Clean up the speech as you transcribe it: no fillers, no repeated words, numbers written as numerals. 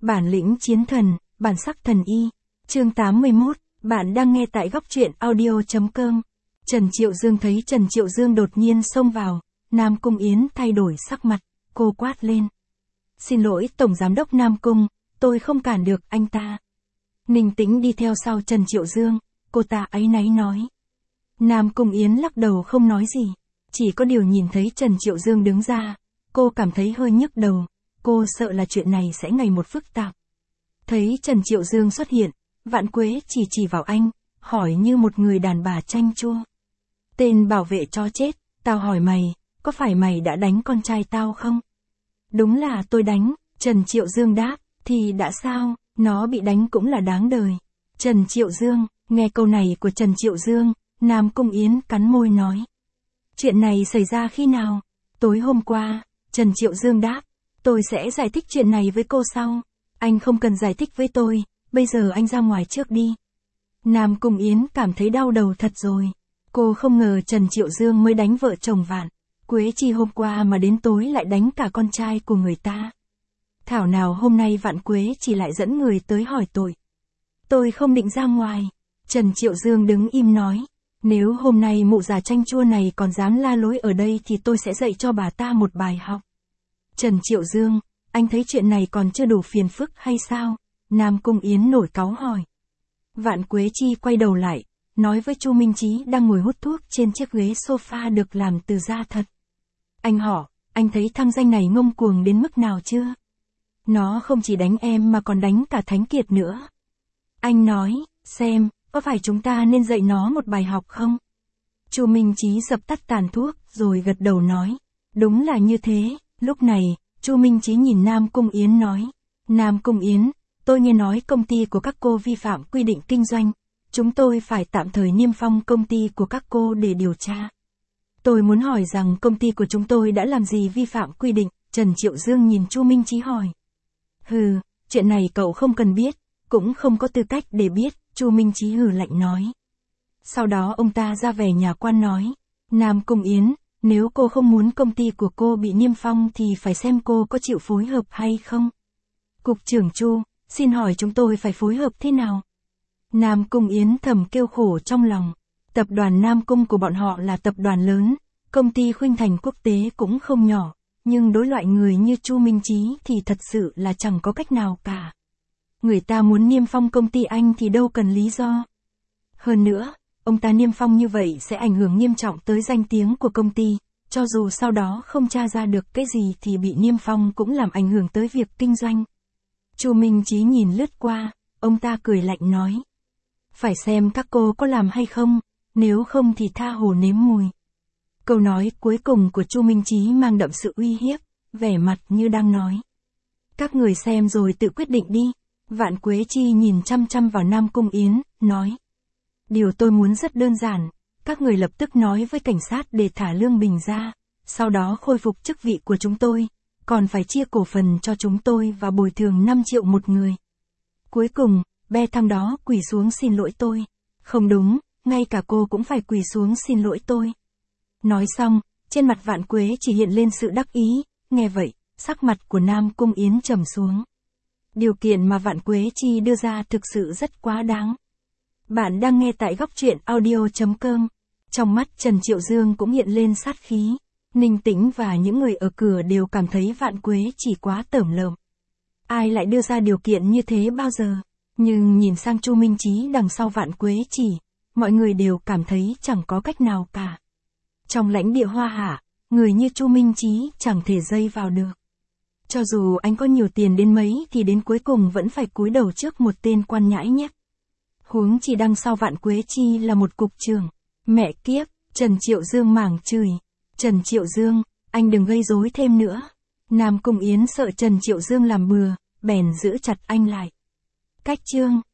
Bản lĩnh chiến thần, bản sắc thần y. Chương 81, bạn đang nghe tại góc truyện audio.com. Trần Triệu Dương thấy Trần Triệu Dương đột nhiên xông vào, Nam Cung Yến thay đổi sắc mặt, cô quát lên. Xin lỗi Tổng Giám đốc Nam Cung, tôi không cản được anh ta. Ninh Tĩnh đi theo sau Trần Triệu Dương, cô ta áy náy nói. Nam Cung Yến lắc đầu không nói gì, chỉ có điều nhìn thấy Trần Triệu Dương đứng ra, cô cảm thấy hơi nhức đầu, cô sợ là chuyện này sẽ ngày một phức tạp. Thấy Trần Triệu Dương xuất hiện, Vạn Quế chỉ vào anh, hỏi như một người đàn bà chanh chua. Tên bảo vệ chó chết, tao hỏi mày, có phải mày đã đánh con trai tao không? Đúng là tôi đánh, Trần Triệu Dương đáp, thì đã sao, nó bị đánh cũng là đáng đời. Trần Triệu Dương, nghe câu này của Trần Triệu Dương, Nam Cung Yến cắn môi nói. Chuyện này xảy ra khi nào? Tối hôm qua, Trần Triệu Dương đáp, tôi sẽ giải thích chuyện này với cô sau. Anh không cần giải thích với tôi, bây giờ anh ra ngoài trước đi. Nam Cung Yến cảm thấy đau đầu thật rồi. Cô không ngờ Trần Triệu Dương mới đánh vợ chồng Vạn Quế Chi hôm qua mà đến tối lại đánh cả con trai của người ta. Thảo nào hôm nay Vạn Quế chỉ lại dẫn người tới hỏi tội. Tôi không định ra ngoài. Trần Triệu Dương đứng im nói. Nếu hôm nay mụ già chanh chua này còn dám la lối ở đây thì tôi sẽ dạy cho bà ta một bài học. Trần Triệu Dương, anh thấy chuyện này còn chưa đủ phiền phức hay sao? Nam Cung Yến nổi cáu hỏi. Vạn Quế Chi quay đầu lại, nói với Chu Minh Chí đang ngồi hút thuốc trên chiếc ghế sofa được làm từ da thật. Anh họ, anh thấy thằng danh này ngông cuồng đến mức nào chưa? Nó không chỉ đánh em mà còn đánh cả Thánh Kiệt nữa. Anh nói, xem, có phải chúng ta nên dạy nó một bài học không? Chu Minh Chí dập tắt tàn thuốc, rồi gật đầu nói. Đúng là như thế. Lúc này, Chu Minh Chí nhìn Nam Cung Yến nói. Nam Cung Yến, tôi nghe nói công ty của các cô vi phạm quy định kinh doanh. Chúng tôi phải tạm thời niêm phong công ty của các cô để điều tra. Tôi muốn hỏi rằng công ty của chúng tôi đã làm gì vi phạm quy định? Trần Triệu Dương nhìn Chu Minh Chí hỏi. Hừ, chuyện này cậu không cần biết, cũng không có tư cách để biết, Chu Minh Chí hừ lạnh nói. Sau đó ông ta ra vẻ nhà quan nói. Nam Cung Yến, nếu cô không muốn công ty của cô bị niêm phong thì phải xem cô có chịu phối hợp hay không. Cục trưởng Chu, xin hỏi chúng tôi phải phối hợp thế nào? Nam Cung Yến thầm kêu khổ trong lòng. Tập đoàn Nam Cung của bọn họ là tập đoàn lớn, công ty Khuynh Thành quốc tế cũng không nhỏ, nhưng đối loại người như Chu Minh Chí thì thật sự là chẳng có cách nào cả. Người ta muốn niêm phong công ty anh thì đâu cần lý do. Hơn nữa, ông ta niêm phong như vậy sẽ ảnh hưởng nghiêm trọng tới danh tiếng của công ty, cho dù sau đó không tra ra được cái gì thì bị niêm phong cũng làm ảnh hưởng tới việc kinh doanh. Chu Minh Chí nhìn lướt qua, ông ta cười lạnh nói. Phải xem các cô có làm hay không, nếu không thì tha hồ nếm mùi. Câu nói cuối cùng của Chu Minh Chí mang đậm sự uy hiếp, vẻ mặt như đang nói. Các người xem rồi tự quyết định đi. Vạn Quế Chi nhìn chăm chăm vào Nam Cung Yến, nói. Điều tôi muốn rất đơn giản, các người lập tức nói với cảnh sát để thả Lương Bình ra, sau đó khôi phục chức vị của chúng tôi, còn phải chia cổ phần cho chúng tôi và bồi thường 5 triệu một người. Cuối cùng, be thằng đó quỳ xuống xin lỗi tôi. Không đúng, ngay cả cô cũng phải quỳ xuống xin lỗi tôi. Nói xong, trên mặt Vạn Quế chỉ hiện lên sự đắc ý, nghe vậy, sắc mặt của Nam Cung Yến trầm xuống. Điều kiện mà Vạn Quế Chi đưa ra thực sự rất quá đáng. Bạn đang nghe tại góc truyện audio.com. Trong mắt Trần Triệu Dương cũng hiện lên sát khí. Ninh Tĩnh và những người ở cửa đều cảm thấy Vạn Quế chỉ quá tởm lợm. Ai lại đưa ra điều kiện như thế bao giờ? Nhưng nhìn sang Chu Minh Chí đằng sau Vạn Quế chỉ, mọi người đều cảm thấy chẳng có cách nào cả. Trong lãnh địa Hoa Hạ, người như Chu Minh Chí chẳng thể dây vào được. Cho dù anh có nhiều tiền đến mấy thì đến cuối cùng vẫn phải cúi đầu trước một tên quan nhãi nhép. Huống chỉ đằng sau Vạn Quế Chi là một cục trưởng. Mẹ kiếp, Trần Triệu Dương mảng chửi. Trần Triệu Dương, anh đừng gây rối thêm nữa. Nam Cung Yến sợ Trần Triệu Dương làm bừa, bèn giữ chặt anh lại. Cách chương